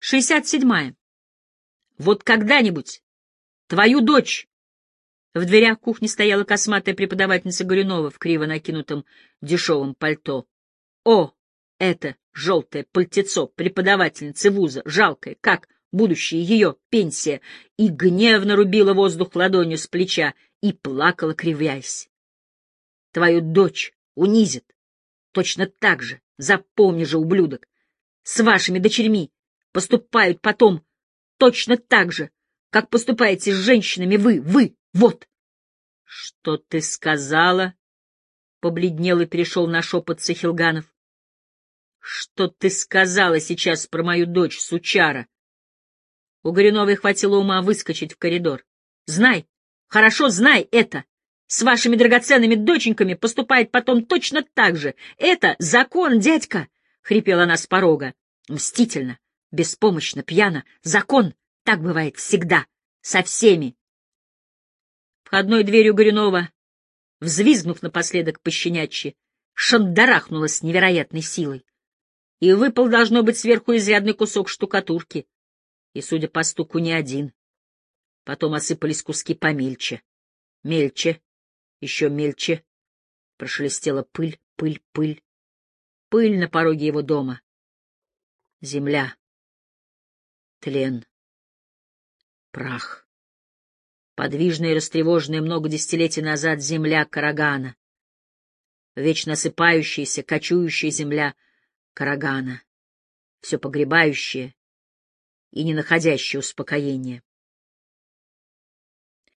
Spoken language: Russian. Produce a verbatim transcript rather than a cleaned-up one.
Шестьдесят седьмая. Вот когда-нибудь твою дочь... В дверях кухни стояла косматая преподавательница Горюнова в криво накинутом дешевом пальто. О, это желтое пальтецо преподавательницы вуза, жалкое, как будущее ее пенсия, и гневно рубила воздух ладонью с плеча и плакала, кривясь. Твою дочь унизит. Точно так же, запомни же, ублюдок, с вашими дочерьми поступают потом точно так же, как поступаете с женщинами вы, вы, вот. — Что ты сказала? — побледнел и перешел на шепот Сахилганов. — Что ты сказала сейчас про мою дочь, сучара? У Горюновой хватило ума выскочить в коридор. — Знай, хорошо знай это. С вашими драгоценными доченьками поступает потом точно так же. Это закон, дядька! — хрипела она с порога. Мстительно, беспомощно, пьяно. Закон, так бывает всегда, со всеми. Входной дверью Горюнова, взвизгнув напоследок пощенячьи, шандарахнула с невероятной силой. И выпал, должно быть, сверху изрядный кусок штукатурки. И, судя по стуку, не один. Потом осыпались куски помельче. Мельче, еще мельче. Прошелестела пыль, пыль, пыль. Пыль на пороге его дома. Земля. Тлен. Прах. Подвижная и растревоженная много десятилетий назад земля Карагана. Вечно осыпающаяся, кочующая земля Карагана. Все погребающая и не находящая успокоения.